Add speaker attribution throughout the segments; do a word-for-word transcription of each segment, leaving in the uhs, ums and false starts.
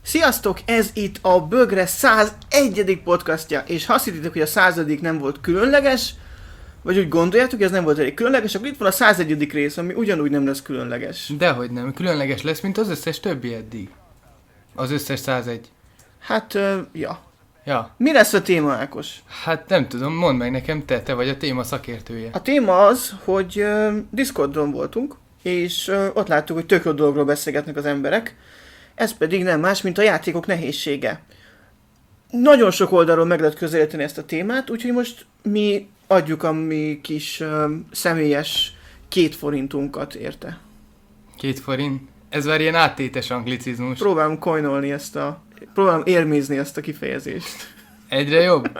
Speaker 1: Sziasztok, ez itt a Bögre százegyedik podcastja, és ha azt hittitek, hogy a századik nem volt különleges, vagy úgy gondoljátok, hogy ez nem volt elég különleges, akkor itt van a százegyedik rész, ami ugyanúgy nem lesz különleges.
Speaker 2: Dehogy nem, különleges lesz, mint az összes többi eddig. Az összes százegy.
Speaker 1: Hát, uh, ja.
Speaker 2: Ja.
Speaker 1: Mi lesz a téma, Ákos?
Speaker 2: Hát nem tudom, mondd meg nekem, te, te vagy a téma szakértője.
Speaker 1: A téma az, hogy uh, Discordon voltunk, és uh, ott láttuk, hogy tök jó dologról beszélgetnek az emberek. Ez pedig nem más, mint a játékok nehézsége. Nagyon sok oldalról meg lehet közelíteni ezt a témát, úgyhogy most mi adjuk a mi kis uh, személyes két forintunkat érte.
Speaker 2: Két forint? Ez már ilyen áttétes anglicizmus.
Speaker 1: Próbálom coinolni ezt a... Próbálom érmézni ezt a kifejezést.
Speaker 2: Egyre jobb?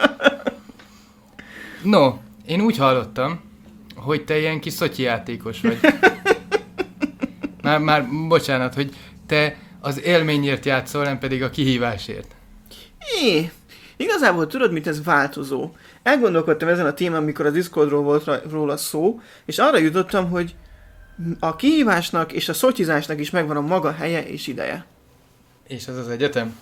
Speaker 2: No, én úgy hallottam, hogy te ilyen kis szotyi játékos vagy. Már, már bocsánat, hogy te az élményért játszol, nem pedig a kihívásért.
Speaker 1: É, igazából tudod, mit ez változó. Elgondolkodtam ezen a témán, amikor a Discordról volt róla szó, és arra jutottam, hogy a kihívásnak és a szotyizásnak is megvan a maga helye és ideje.
Speaker 2: És az az egyetem?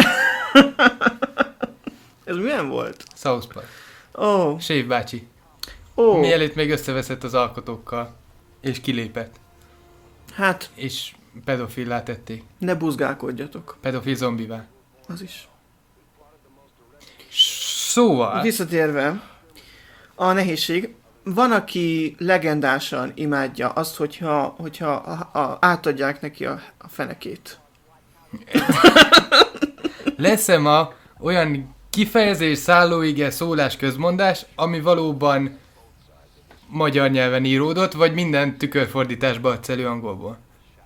Speaker 1: Ez milyen volt?
Speaker 2: South Park.
Speaker 1: Ó. Oh.
Speaker 2: Sév bácsi.
Speaker 1: Ó. Oh.
Speaker 2: Mielőtt még összeveszett az alkotókkal, és kilépett.
Speaker 1: Hát.
Speaker 2: És pedofillá tették.
Speaker 1: Ne buzgálkodjatok.
Speaker 2: Pedofil zombivá.
Speaker 1: Az is.
Speaker 2: Szóval.
Speaker 1: Visszatérve, a nehézség. Van, aki legendásan imádja azt, hogyha, hogyha a, a, átadják neki a, a fenekét.
Speaker 2: Lesz-e ma olyan kifejezés, szállóige, szólás, közmondás, ami valóban magyar nyelven íródott, vagy minden tükörfordításba adsz elő angolból?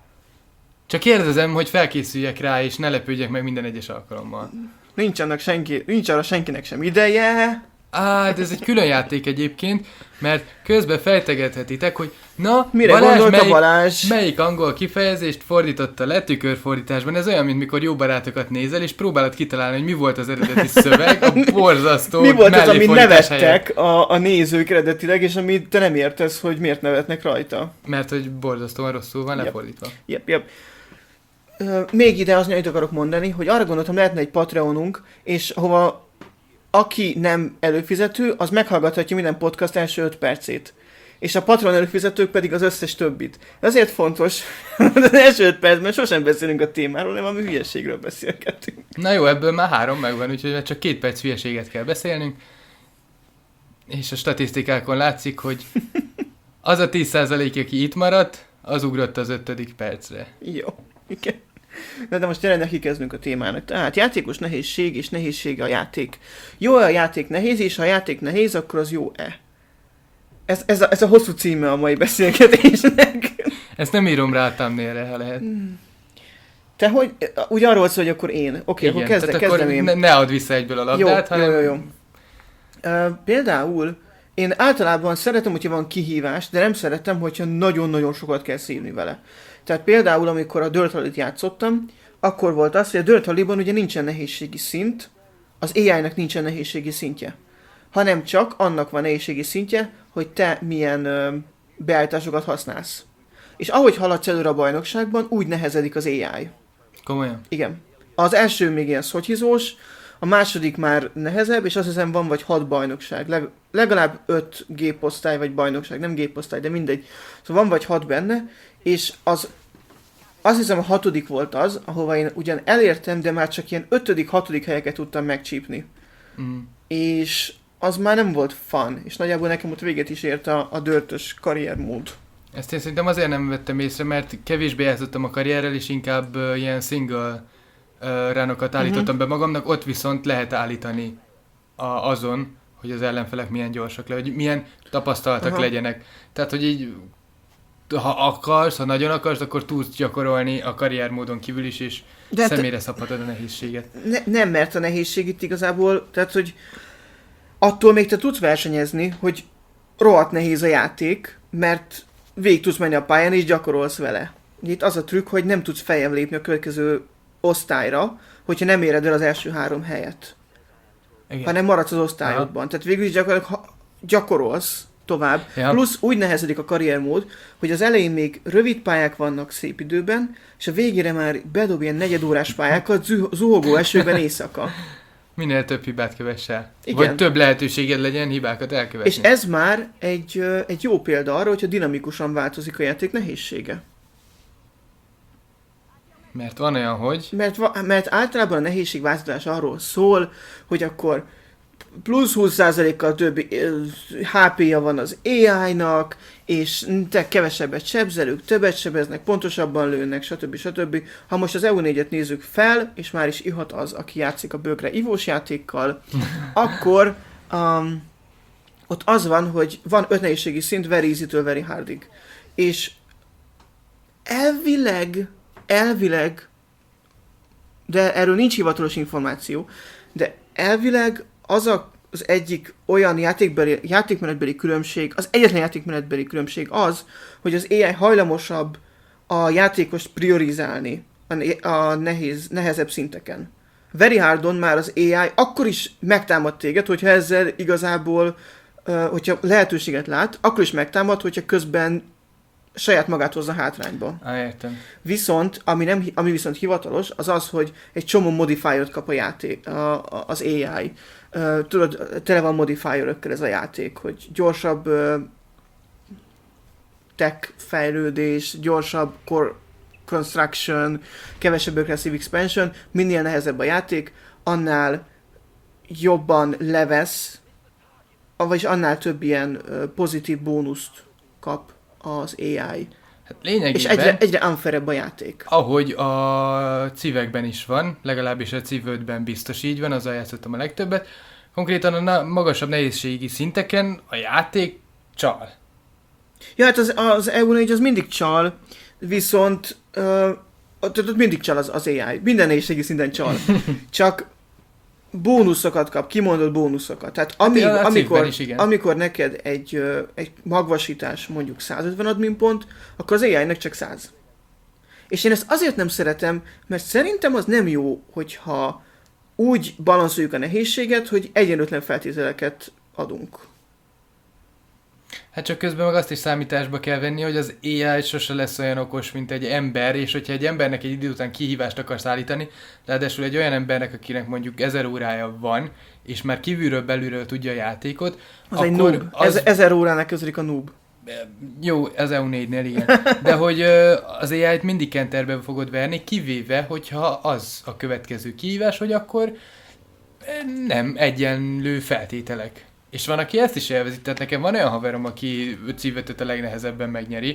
Speaker 2: Csak kérdezem, hogy felkészüljek rá, és ne lepődjek meg minden egyes alkalommal.
Speaker 1: Nincs, annak senki, nincs arra senkinek sem ideje.
Speaker 2: Á, de ez egy külön játék egyébként, mert közben fejtegethetitek, hogy na,
Speaker 1: mire
Speaker 2: Balázs,
Speaker 1: gondolt
Speaker 2: melyik,
Speaker 1: a Balázs?
Speaker 2: melyik angol kifejezést fordította le tükörfordításban. Ez olyan, mint mikor jó barátokat nézel, és próbálod kitalálni, hogy mi volt az eredeti szöveg, a borzasztó
Speaker 1: mi volt az, amit nevettek
Speaker 2: a,
Speaker 1: a nézők eredetileg, és amit te nem értesz, hogy miért nevetnek rajta.
Speaker 2: Mert hogy borzasztóan rosszul van lefordítva.
Speaker 1: Jep, jep. Uh, még ide az annyit akarok mondani, hogy arra gondoltam, lehetne egy Patreonunk, és hova aki nem előfizető, az meghallgathatja minden podcast első öt percét. És a Patreon előfizetők pedig az összes többit. Ezért fontos, az első öt percben sosem beszélünk a témáról, hanem valami hülyeségről beszélgetünk.
Speaker 2: Na jó, ebből már három megvan, úgyhogy csak két perc hülyeséget kell beszélnünk. És a statisztikákon látszik, hogy az a tíz százalék, aki itt maradt, az ugrott az ötödik percre.
Speaker 1: Jó, igen. De, de most tényleg neki kezdünk a témának. Tehát játékos nehézség és nehézsége a játék. Jó a játék nehéz, és ha a játék nehéz, akkor az jó-e? Ez, ez, a, ez a hosszú címe a mai beszélgetésnek.
Speaker 2: Ezt nem írom rá a thumbnailre, ha lehet.
Speaker 1: Te hogy? Úgy arról szól, hogy akkor én. Oké, okay, akkor kezdem, kezdem én.
Speaker 2: Ne, ne add vissza egyből a labdát,
Speaker 1: jó,
Speaker 2: hanem...
Speaker 1: Jó, jó, jó. Uh, például én általában szeretem, hogyha van kihívás, de nem szeretem, hogyha nagyon-nagyon sokat kell szívni vele. Tehát például, amikor a Dirt Rally-t játszottam, akkor volt az, hogy a Dirt Rally-ban ugye nincsen nehézségi szint, az á í-nak nincsen nehézségi szintje, hanem csak annak van nehézségi szintje, hogy te milyen ö, beállításokat használsz. És ahogy haladsz előre a bajnokságban, úgy nehezedik az á í.
Speaker 2: Komolyan?
Speaker 1: Igen. Az első még ilyen szotyhizós, a második már nehezebb, és azt hiszem van vagy hat bajnokság. Leg, legalább öt géposztály vagy bajnokság, nem géposztály, de mindegy. Szóval van vagy hat benne, és az, azt hiszem a hatodik volt az, ahova én ugyan elértem, de már csak ilyen ötödik, hatodik helyeket tudtam megcsípni.
Speaker 2: Mm.
Speaker 1: És az már nem volt fun, és nagyjából nekem ott véget is ért a, a dörtös karriermód.
Speaker 2: Ezt én szerintem azért nem vettem észre, mert kevésbé játszottam a karrierrel, és inkább uh, ilyen single uh, runokat állítottam uh-huh. be magamnak, ott viszont lehet állítani a, azon, hogy az ellenfelek milyen gyorsak le, hogy milyen tapasztaltak uh-huh. legyenek. Tehát, hogy így ha akarsz, ha nagyon akarsz, akkor tudsz gyakorolni a karriermódon kívül is, és de személyre te... szabhatod a nehézséget.
Speaker 1: Ne, nem, mert a nehézség itt igazából, tehát, hogy attól még te tudsz versenyezni, hogy rohadt nehéz a játék, mert végig tudsz menni a pályán, és gyakorolsz vele. Itt az a trükk, hogy nem tudsz feljebb lépni a következő osztályra, hogyha nem éred el az első három helyet. Igen. Hanem maradsz az osztályokban. Aha. Tehát végül is gyakorlatilag gyakorolsz, tovább.
Speaker 2: Ja.
Speaker 1: Plusz úgy nehezedik a karriermód, hogy az elején még rövid pályák vannak szép időben, és a végére már bedob ilyen negyedórás pályákat zuh- zuhogó esőben éjszaka.
Speaker 2: Minél több hibát kövess el.
Speaker 1: Igen.
Speaker 2: Vagy több lehetőséged legyen hibákat elkövetni.
Speaker 1: És ez már egy, ö, egy jó példa arra, hogyha dinamikusan változik a játék nehézsége.
Speaker 2: Mert van olyan, hogy...
Speaker 1: Mert, va- mert általában a nehézségváltozás arról szól, hogy akkor plusz húsz százalékkal több há pé-ja van az á í-nak, és te kevesebbet sebzelők, többet sebeznek, pontosabban lőnek, stb. stb. Ha most az E U négyet nézzük fel, és már is ihat az, aki játszik a bögre ivós játékkal, akkor um, ott az van, hogy van öt nehézségi szint, very easy-től very hardig. És elvileg, elvileg, de erről nincs hivatalos információ, de elvileg az a, az egyik olyan játékbeli, játékmenetbeli különbség, az egyetlen játékmenetbeli különbség az, hogy az á i hajlamosabb a játékost priorizálni a, a nehéz, nehezebb szinteken. Very hardon már az á i akkor is megtámad téged, hogyha ezzel igazából, uh, hogyha lehetőséget lát, akkor is megtámad, hogyha közben saját magát hozza hátrányba.
Speaker 2: Á, értem.
Speaker 1: Viszont, ami, nem, ami viszont hivatalos, az az, hogy egy csomó modifier-ot kap a játék, a, a, az á i. Uh, tudod, tele van modifierökkel ez a játék, hogy gyorsabb uh, tech fejlődés, gyorsabb core construction, kevesebb aggressive expansion, minél nehezebb a játék, annál jobban levesz, vagyis annál több ilyen uh, pozitív bónuszt kap az á i.
Speaker 2: Hát lényegében...
Speaker 1: És egyre, egyre unfairebb a játék.
Speaker 2: Ahogy a cívekben is van, legalábbis a cív ötben biztos így van, azzal játszottam a legtöbbet. Konkrétan a na- magasabb nehézségi szinteken a játék csal.
Speaker 1: Ja, hát az, az E U négy az mindig csal, viszont uh, ott, ott mindig csal az, az á i. Minden nehézségi szinten csal. Csak bónuszokat kap, kimondott bónuszokat. Tehát amíg,
Speaker 2: hát,
Speaker 1: amikor,
Speaker 2: is,
Speaker 1: amikor neked egy, uh, egy magvasítás mondjuk százötven admin pont, akkor az á i-nek csak száz. És én ezt azért nem szeretem, mert szerintem az nem jó, hogyha úgy balanszoljuk a nehézséget, hogy egyenlőtlen feltételeket adunk.
Speaker 2: Hát csak közben meg azt is számításba kell venni, hogy az á i sose lesz olyan okos, mint egy ember, és hogyha egy embernek egy idő után kihívást akarsz állítani, ráadásul egy olyan embernek, akinek mondjuk ezer órája van, és már kívülről belülről tudja a játékot,
Speaker 1: Az
Speaker 2: akkor
Speaker 1: egy noob.
Speaker 2: az...
Speaker 1: Ez, ezer óránál közelik a noob.
Speaker 2: Jó, az E U négynél igen. De hogy ö, az á i-t mindig kenterbe fogod verni, kivéve, hogyha az a következő kihívás, hogy akkor nem egyenlő feltételek. És van, aki ezt is élvezi, tehát nekem van olyan haverom, aki cívetet a legnehezebben megnyeri.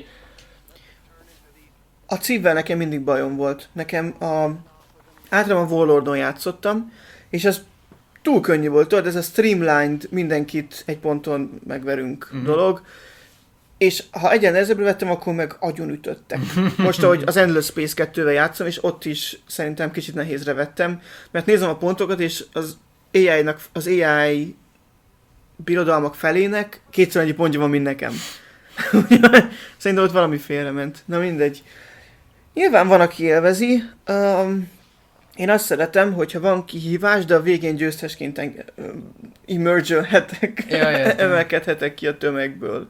Speaker 1: A cívvel nekem mindig bajom volt. Nekem a... általában Warlordon játszottam, és az túl könnyű volt, tudod, ez a streamlined, mindenkit egy ponton megverünk mm-hmm. dolog. És ha egyen nehezebbre vettem, akkor meg agyon ütöttek. Most, ahogy az Endless Space kettővel játszom, és ott is szerintem kicsit nehézre vettem, mert nézem a pontokat, és az á i-nak, az á i birodalmak felének kétszer annyi pontja van, mint nekem. Szerintem ott valami félrement. Na mindegy. Nyilván van, aki élvezi. Um, én azt szeretem, hogyha van kihívás, de a végén győztesként eng- emerge-hetek,
Speaker 2: Ja,
Speaker 1: emelkedhetek ki a tömegből.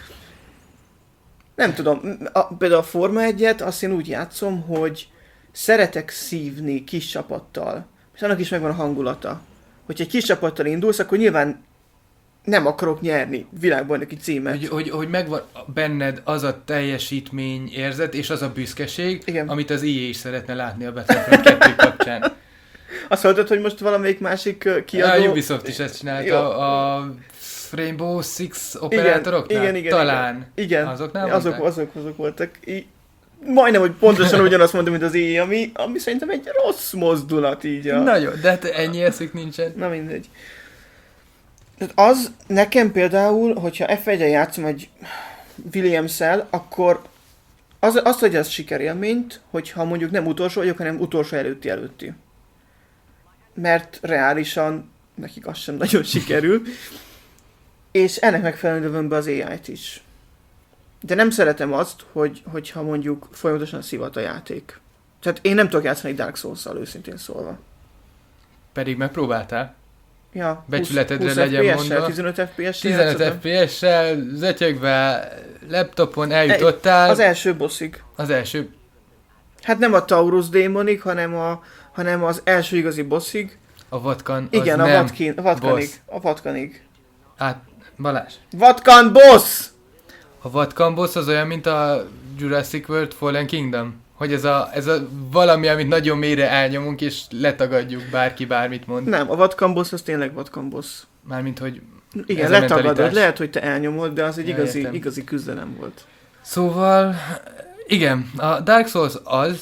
Speaker 1: Nem tudom, a, például a Forma egyet azt én úgy játszom, hogy szeretek szívni kis csapattal. És annak is megvan a hangulata. Hogyha egy kis csapattal indulsz, akkor nyilván nem akarok nyerni világbajnoki címet.
Speaker 2: Hogy, hogy, hogy megvan benned az a teljesítmény érzet, és az a büszkeség,
Speaker 1: igen.
Speaker 2: amit az í á is szeretne látni a Battlefield kettő kapcsán.
Speaker 1: Azt hallottad, hogy most valamelyik másik kiadó...
Speaker 2: A Ubisoft is ezt csinálta,
Speaker 1: Jó.
Speaker 2: a Rainbow Six operátoroknál?
Speaker 1: Igen, igen,
Speaker 2: Talán.
Speaker 1: Igen,
Speaker 2: Azoknál
Speaker 1: azok, azok, azok, azok voltak. I- majdnem, hogy pontosan ugyanazt mondom, mint az í á, ami, ami szerintem egy rossz mozdulat így. A...
Speaker 2: Na jó, de hát ennyi eszük nincsen.
Speaker 1: Na mindegy. Tehát az nekem például, hogyha ef egyen játszom egy Williams-szel, akkor az, azt adja az sikerélményt, hogyha mondjuk nem utolsó vagyok, hanem utolsó előtti előtti. Mert reálisan nekik az sem nagyon sikerül. És ennek megfelelően dövöm be az á í-t is. De nem szeretem azt, hogy, hogyha mondjuk folyamatosan szivat a játék. Tehát én nem tudok játszani Dark Souls-szal, őszintén szólva.
Speaker 2: Pedig megpróbáltál?
Speaker 1: Ja,
Speaker 2: becsületedre legyen mondva.
Speaker 1: tizenöt ef pé es-sel
Speaker 2: tizenöt ef pé es-sel, zötyögve, laptopon eljutottál.
Speaker 1: Az első bosszig.
Speaker 2: Az első.
Speaker 1: Hát nem a Taurus démonig, hanem, a, hanem az első igazi bosszig.
Speaker 2: A Vatkan.
Speaker 1: Igen,
Speaker 2: az
Speaker 1: a
Speaker 2: nem
Speaker 1: Vatkin, a Vatkanig.
Speaker 2: boss.
Speaker 1: A Vatkanig.
Speaker 2: Hát, Balázs.
Speaker 1: Vatkan boss!
Speaker 2: A Vatkan boss az olyan, mint a Jurassic World Fallen Kingdom. Hogy ez a, ez a valami, amit nagyon mélyre elnyomunk, és letagadjuk, bárki bármit mond.
Speaker 1: Nem, a Vatkan boss az tényleg Vatkan boss.
Speaker 2: Mármint, hogy
Speaker 1: igen, letagadod, lehet, hogy te elnyomod, de az egy ja, igazi, igazi küzdelem volt.
Speaker 2: Szóval, igen, a Dark Souls az,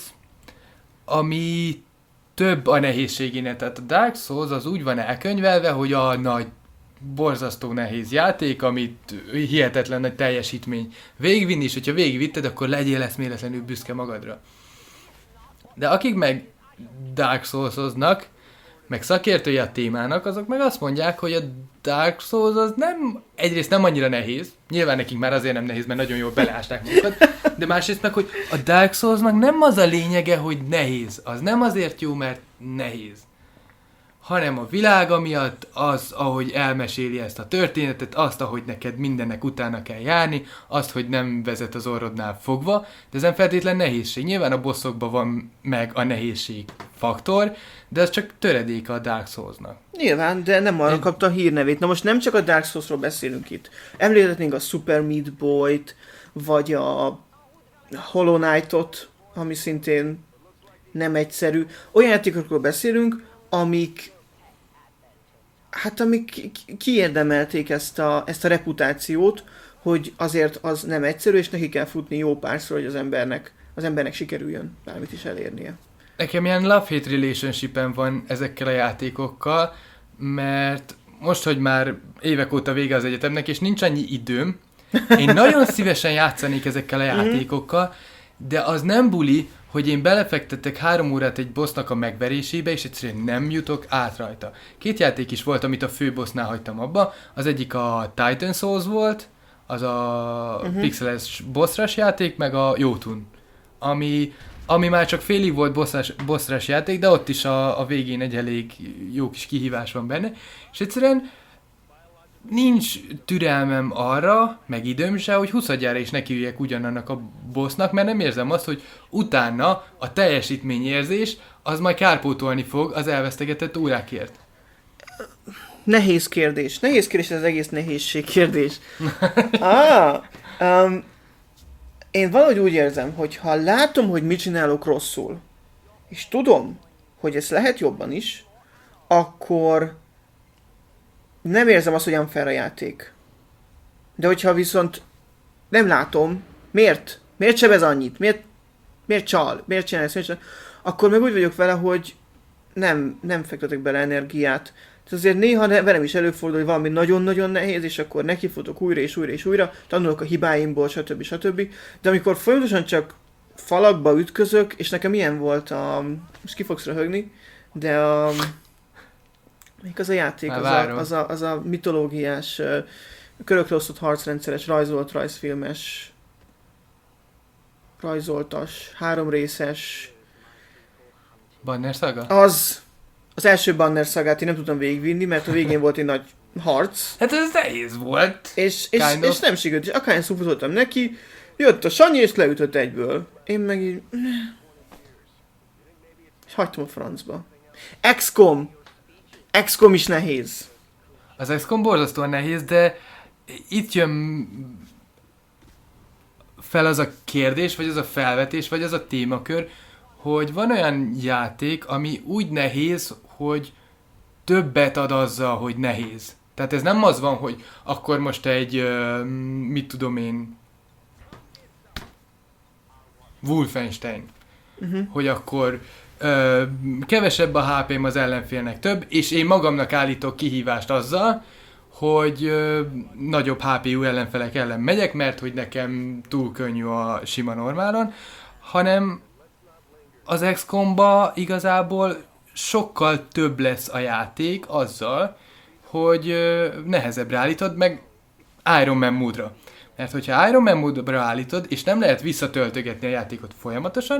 Speaker 2: ami több a nehézségének. Tehát a Dark Souls az úgy van elkönyvelve, hogy a nagy, borzasztó nehéz játék, amit hihetetlen nagy teljesítmény végigvinni, és hogyha végigvitted, akkor legyél eszméletlenül büszke magadra. De akik meg Dark Souls-oznak, meg szakértői a témának, azok meg azt mondják, hogy a Dark Souls az nem, egyrészt nem annyira nehéz, nyilván nekik már azért nem nehéz, mert nagyon jól beleásták magukat, de másrészt meg, hogy a Dark Soulsnak nem az a lényege, hogy nehéz. Az nem azért jó, mert nehéz, hanem a világa miatt, az, ahogy elmeséli ezt a történetet, azt, ahogy neked mindennek utána kell járni, azt, hogy nem vezet az orrodnál fogva, de ez nem feltétlen nehézség. Nyilván a bosszokban van meg a nehézség faktor, de ez csak töredéke a Dark Souls-nak.
Speaker 1: Nyilván, de nem arra kapta a hírnevét. Na most nem csak a Dark Souls-ról beszélünk itt. Említhetnénk a Super Meat Boy-t, vagy a Hollow Knight-ot, ami szintén nem egyszerű. Olyan játékokról beszélünk, amik hát amik kiérdemelték ezt a, ezt a reputációt, hogy azért az nem egyszerű, és neki kell futni jó párszor, hogy az embernek, az embernek sikerüljön bármit is elérnie.
Speaker 2: Nekem ilyen love-hate relationship-en van ezekkel a játékokkal, mert most, hogy már évek óta vége az egyetemnek, és nincs annyi időm, én nagyon szívesen játszanék ezekkel a játékokkal, de az nem buli, hogy én belefektettek három órát egy bossnak a megverésébe, és egyszerűen nem jutok át rajta. Két játék is volt, amit a fő bossnál hagytam abba. Az egyik a Titan Souls volt, az a uh-huh. pixeles boss játék, meg a Jotun, ami, ami már csak félig volt boss játék, de ott is a, a végén egy elég jó kis kihívás van benne, és egyszerűen nincs türelmem arra, meg időm se, hogy huszadjára is nekiüljek ugyanannak a bossnak, mert nem érzem azt, hogy utána a teljesítményérzés az majd kárpótolni fog az elvesztegetett órákért.
Speaker 1: Nehéz kérdés. Nehéz kérdés, ez az egész nehézség kérdés. ah, um, én valahogy úgy érzem, hogy ha látom, hogy mit csinálok rosszul, és tudom, hogy ez lehet jobban is, akkor nem érzem azt, hogy unfair a játék. De hogyha viszont nem látom, miért? Miért sebez annyit? Miért, miért csal? Miért csinálsz? Miért csinál? Akkor meg úgy vagyok vele, hogy nem, nem fektetek bele energiát. Tehát azért néha velem is előfordul, hogy valami nagyon-nagyon nehéz, és akkor nekifutok újra és újra és újra, tanulok a hibáimból, stb. stb. De amikor folyamatosan csak falakba ütközök, és nekem ilyen volt a... most ki fogsz röhögni, de a... Melyik az a játék? Az a, az, a, az a mitológiás, uh, körökre osztott harcrendszeres, rajzolt, rajzfilmes, rajzoltas, háromrészes...
Speaker 2: Banner Saga?
Speaker 1: Az! Az első Banner Sagát én nem tudtam végigvinni, mert a végén volt egy nagy harc.
Speaker 2: Hát ez nehéz volt.
Speaker 1: És, és, és nem sikerült, és akárhány szufutottam neki, jött a Sanyi és leütött egyből. Én meg így... és hagytam a francba. iksz kom! iksz kom is nehéz.
Speaker 2: Az iksz kom borzasztóan nehéz, de itt jön fel az a kérdés, vagy az a felvetés, vagy az a témakör, hogy van olyan játék, ami úgy nehéz, hogy többet ad azzal, hogy nehéz. Tehát ez nem az van, hogy akkor most egy, uh, mit tudom én, Wolfenstein, uh-huh. hogy akkor uh, kevesebb a há pém az ellenfélnek több, és én magamnak állítok kihívást azzal, hogy uh, nagyobb há pé-ú ellenfelek ellen megyek, mert hogy nekem túl könnyű a sima normálon, hanem az iksz komba igazából sokkal több lesz a játék azzal, hogy uh, nehezebbre állítod, meg Iron Man módra. Mert hogyha Iron Man módra állítod, és nem lehet visszatöltögetni a játékot folyamatosan,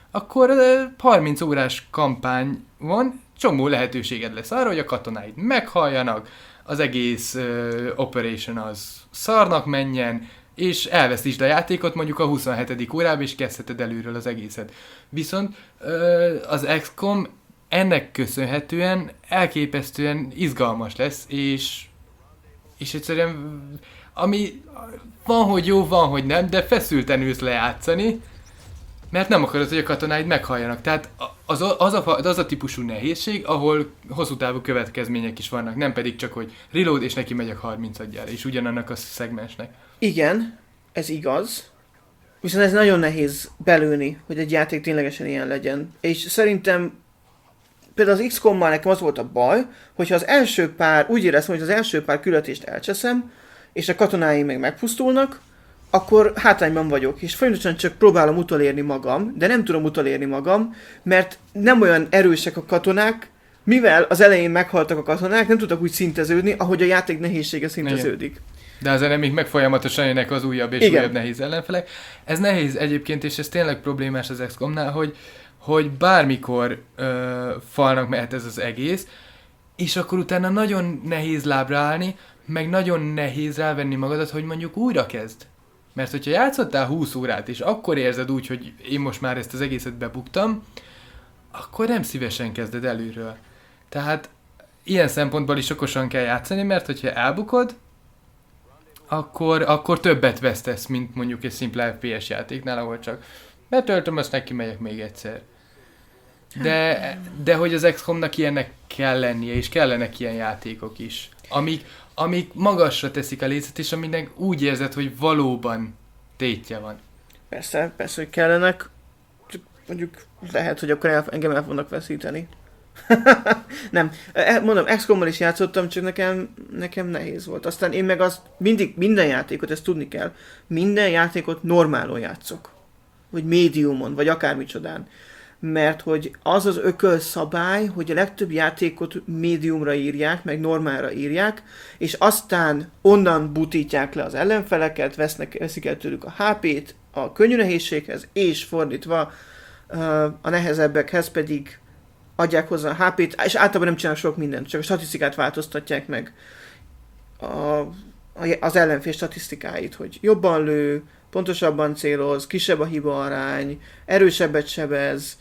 Speaker 2: akkor ö, harminc órás kampány van, csomó lehetőséged lesz arra, hogy a katonáid meghalljanak, az egész uh, operation az szarnak menjen, és elveszítsd a játékot mondjuk a huszonhetedik órában, és kezdheted előről az egészet. Viszont uh, az iksz kom ennek köszönhetően elképesztően izgalmas lesz, és, és egyszerűen ami van, hogy jó, van, hogy nem, de feszülten ülsz lejátszani, mert nem akarod, hogy a katonáid meghalljanak. Tehát az a, az, a, az a típusú nehézség, ahol hosszú távú következmények is vannak, nem pedig csak, hogy reload, és neki megyek harmincadjára, és ugyanannak a szegmensnek.
Speaker 1: Igen, ez igaz. Viszont ez nagyon nehéz belőni, hogy egy játék ténylegesen ilyen legyen. És szerintem például az iksz kommal nekem az volt a baj, hogyha az első pár, úgy éreztem, hogy az első pár küldetést elcseszem, és a katonáim meg megpusztulnak, akkor hátrányban vagyok, és folyamatosan csak próbálom utolérni magam, de nem tudom utolérni magam, mert nem olyan erősek a katonák, mivel az elején meghaltak a katonák, nem tudtak úgy szinteződni, ahogy a játék nehézsége szinteződik. Igen.
Speaker 2: De az enemik meg folyamatosan jönnek az újabb és Igen. újabb nehéz ellenfelek. Ez nehéz egyébként, és ez tényleg problémás az iksz komnál, hogy, hogy bármikor ö, falnak mehet ez az egész, és akkor utána nagyon nehéz lábra állni, meg nagyon nehéz rávenni magadat, hogy mondjuk újra kezd. Mert hogyha játszottál húsz órát, és akkor érzed úgy, hogy én most már ezt az egészet bebuktam, akkor nem szívesen kezded előről. Tehát ilyen szempontból is okosan kell játszani, mert hogyha elbukod, akkor, akkor többet vesztesz, mint mondjuk egy szimpla ef pé es játéknál, ahol csak betöltöm, azt neki megyek még egyszer. De, de hogy az iksz komnak ilyennek kell lennie, és kellenek ilyen játékok is, amik, amik magasra teszik a lécet, és aminek úgy érzed, hogy valóban tétje van.
Speaker 1: Persze, persze, hogy kellenek, csak mondjuk lehet, hogy akkor el, engem el fognak veszíteni. Nem, mondom, iksz kommal is játszottam, csak nekem, nekem nehéz volt. Aztán én meg azt mindig, minden játékot, ezt tudni kell, minden játékot normálon játszok. Vagy médiumon, vagy akármicsodán. Mert hogy az az ökölszabály, hogy a legtöbb játékot médiumra írják, meg normálra írják, és aztán onnan butítják le az ellenfeleket, vesznek, veszik el tőlük a há pét a könnyű nehézséghez, és fordítva a nehezebbekhez pedig adják hozzá a há pét, és általában nem csinálnak sok mindent, csak a statisztikát változtatják meg. A, az ellenfél statisztikáit, hogy jobban lő, pontosabban céloz, kisebb a hiba arány, erősebbet sebez.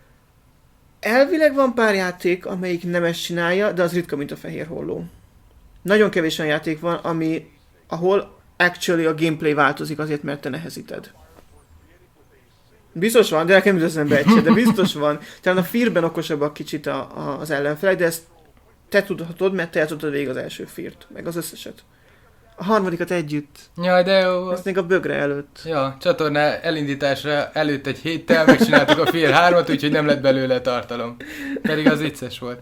Speaker 1: Elvileg van pár játék, amelyik nem ezt csinálja, de az ritka, mint a fehér holló. Nagyon kevés olyan játék van, ami, ahol actually a gameplay változik azért, mert te nehezíted. Biztos van, de nekem jut eszembe egy se, de biztos van. Talán a Fear-ben okosabbak kicsit a, a, az ellenfelek, de ezt te tudhatod, mert te játszotod végig az első Fear-t, meg az összeset. A harmadikat együtt.
Speaker 2: Jaj, de jó.
Speaker 1: Ezt még a bögre előtt.
Speaker 2: Ja, csatorna elindításra előtt egy héttel megcsináltuk a Fear hármat, úgyhogy nem lett belőle tartalom. Pedig az vicces volt.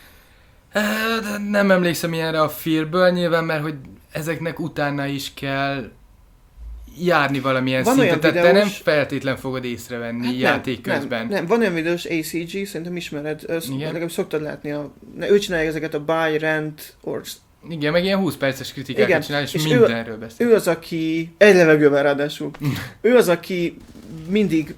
Speaker 2: De nem emlékszem ilyenre a Fearből, nyilván, mert hogy ezeknek utána is kell járni valamilyen
Speaker 1: van
Speaker 2: szintet, tehát
Speaker 1: videós...
Speaker 2: te nem feltétlen fogod észrevenni hát játék
Speaker 1: nem,
Speaker 2: közben.
Speaker 1: Nem, nem, van olyan videós á cé gé, szerintem ismered, legalább szoktad látni, a, ő csinálja ezeket a buy, rent, or...
Speaker 2: Igen, meg ilyen húsz perces kritikákat Igen, csinál, és, és mindenről
Speaker 1: ő,
Speaker 2: beszél.
Speaker 1: Ő az, aki... Egy levegővel ráadásul. Ő az, aki mindig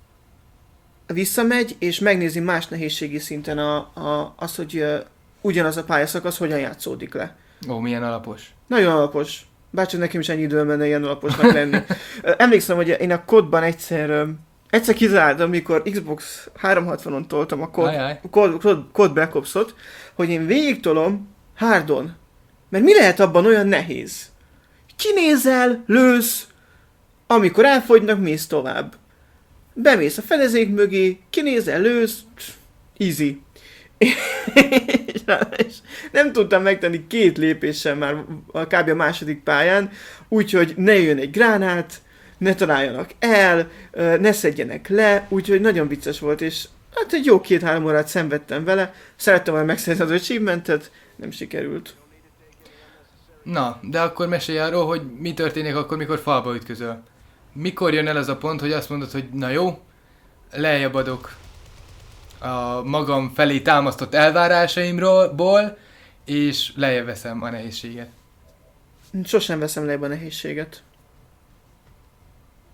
Speaker 1: visszamegy, és megnézi más nehézségi szinten a, a, az, hogy uh, ugyanaz a pályaszakasz hogyan játszódik le.
Speaker 2: Ó, milyen alapos.
Speaker 1: Nagyon alapos. Bárcsak nekem is ennyi időm menne ilyen alaposnak lenni. Emlékszem, hogy én a kódban egyszer, egyszer kitaláltam, amikor Xbox háromszázhatvanon toltam a kód, kód, kód, kód Black Ops-ot, hogy én végigtolom hardon. Mert mi lehet abban olyan nehéz? Kinézel, lősz, amikor elfogynak, mész tovább. Bemész a fedezék mögé, kinézel, lősz, easy. És nem tudtam megtenni két lépéssel már kb. A második pályán, úgyhogy ne jön egy gránát, ne találjanak el, ne szedjenek le, úgyhogy nagyon vicces volt, és hát egy jó két-három órát szenvedtem vele, szerettem volna megszerezni az achievementet, nem sikerült.
Speaker 2: Na, de akkor mesélj arról, hogy mi történik akkor, mikor falba ütközöl. Mikor jön el az a pont, hogy azt mondod, hogy na jó, lejjebb adok a magam felé támasztott elvárásaimból, és lejjebb veszem a nehézséget.
Speaker 1: Sosem veszem lejjebb a nehézséget.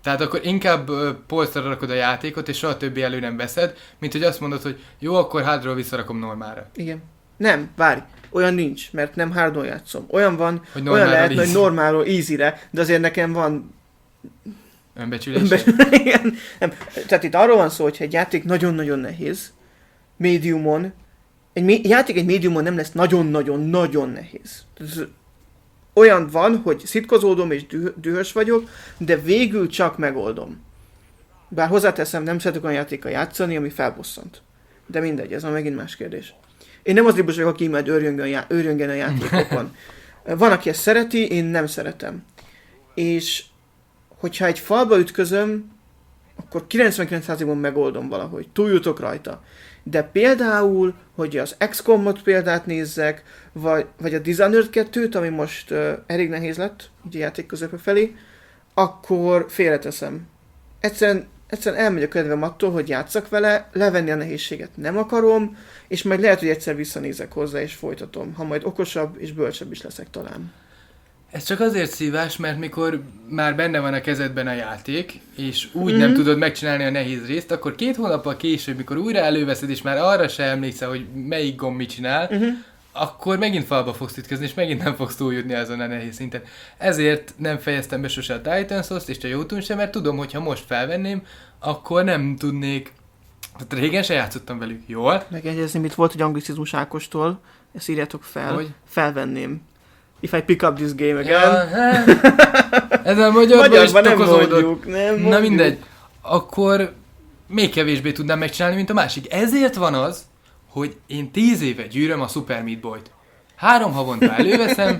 Speaker 2: Tehát akkor inkább uh, polcra rakod a játékot, és soha többé elő nem veszed, mint hogy azt mondod, hogy jó, akkor hardról visszarakom normára.
Speaker 1: Igen. Nem, várj. Olyan nincs, mert nem hardon játszom. Olyan van,
Speaker 2: hogy
Speaker 1: olyan lehet,
Speaker 2: easy.
Speaker 1: hogy normálról easy-re, de azért nekem van...
Speaker 2: Önbecsülés?
Speaker 1: Igen. Nem. Tehát itt arról van szó, hogy egy játék nagyon-nagyon nehéz, médiumon, egy mé- játék egy médiumon nem lesz nagyon-nagyon-nagyon nehéz. Ez olyan van, hogy szitkozódom és düh- dühös vagyok, de végül csak megoldom. Bár hozzáteszem, nem szeretek olyan játékkal játszani, ami felbosszant. De mindegy, ez már megint más kérdés. Én nem az típus vagyok, aki imád őrjöngen, já- őrjöngen a játékokon. Van, aki ezt szereti, én nem szeretem. És hogyha egy falba ütközöm, akkor kilencvenkilenc százalékban megoldom valahogy. Túljutok rajta. De például, hogy az iksz komot példát nézzek, vagy, vagy a Dishonored kettőt, ami most uh, elég nehéz lett, így a játék közepe felé, akkor félreteszem. Egyszerűen, egyszerűen elmegy a kedvem attól, hogy játszak vele, levenni a nehézséget nem akarom, és majd lehet, hogy egyszer visszanézek hozzá, és folytatom, ha majd okosabb és bölcsebb is leszek talán.
Speaker 2: Ez csak azért szívás, mert mikor már benne van a kezedben a játék, és úgy
Speaker 1: mm-hmm.
Speaker 2: nem tudod megcsinálni a nehéz részt, akkor két hónappal később, mikor újra előveszed, és már arra se emlékszel, hogy melyik gomb mit csinál, mm-hmm. akkor megint falba fogsz ütközni, és megint nem fogsz túljutni azon a nehéz szinten. Ezért nem fejeztem be sose a Titan Souls-t, és a Jotun sem, mert tudom, hogy ha most felvenném, akkor nem tudnék... Tehát régen se játszottam velük. Jól?
Speaker 1: Megegyezni, mit volt egy anglicizmus Ákostól, ezt írjátok fel,
Speaker 2: hogy?
Speaker 1: Felvenném. If I pick up this game again.
Speaker 2: Ja, hát, ez a magyarban is tokozódott.
Speaker 1: Nem
Speaker 2: Na mindegy. Akkor még kevésbé tudnám megcsinálni, mint a másik. Ezért van az, hogy én tíz éve gyűröm a Super Meat Boy-t. Három havonta előveszem,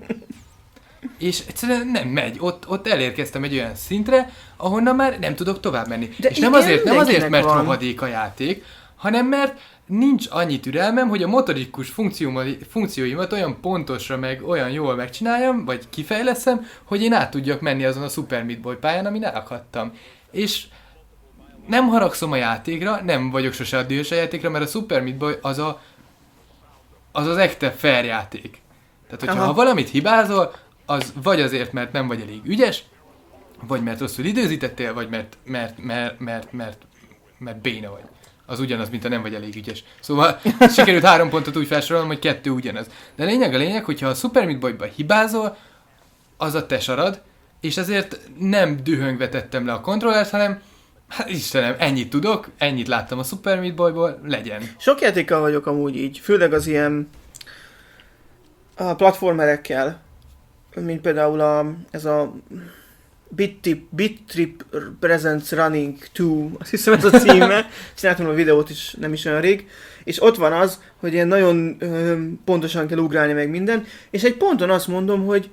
Speaker 2: és egyszerűen nem megy. Ott, ott elérkeztem egy olyan szintre, ahonnan már nem tudok tovább menni. De és nem azért, nem azért, mert van. rohadék a játék, hanem mert nincs annyi türelmem, hogy a motorikus funkcióimat olyan pontosra meg olyan jól megcsináljam, vagy kifejleszem, hogy én át tudjak menni azon a Super Meat Boy pályán, amin elakadtam. És nem haragszom a játékra, nem vagyok sose a dühös a játékra, mert a Super Meat Boy az a, az, az ekte fair játék. Tehát, hogyha ha valamit hibázol, az vagy azért, mert nem vagy elég ügyes, vagy mert rosszul időzítettél, vagy mert, mert, mert, mert, mert, mert béna vagy. Az ugyanaz, mint a nem vagy elég ügyes. Szóval sikerült három pontot úgy felsorolnom, hogy kettő ugyanaz. De a lényeg a lényeg, hogyha a Super Meat Boy-ba hibázol, az a te sarad, és ezért nem dühöngve tettem le a kontrollert, hanem hát Istenem, ennyit tudok, ennyit láttam a Super Meat Boy-ból, legyen.
Speaker 1: Sok játékkal vagyok amúgy így, főleg az ilyen a platformerekkel, mint például a, ez a Beat Trip, Beat Trip Presents Running kettő, azt hiszem ez a címe, csináltam a videót is nem is olyan rég, és ott van az, hogy ilyen nagyon ö, pontosan kell ugrálni meg minden, és egy ponton azt mondom, hogy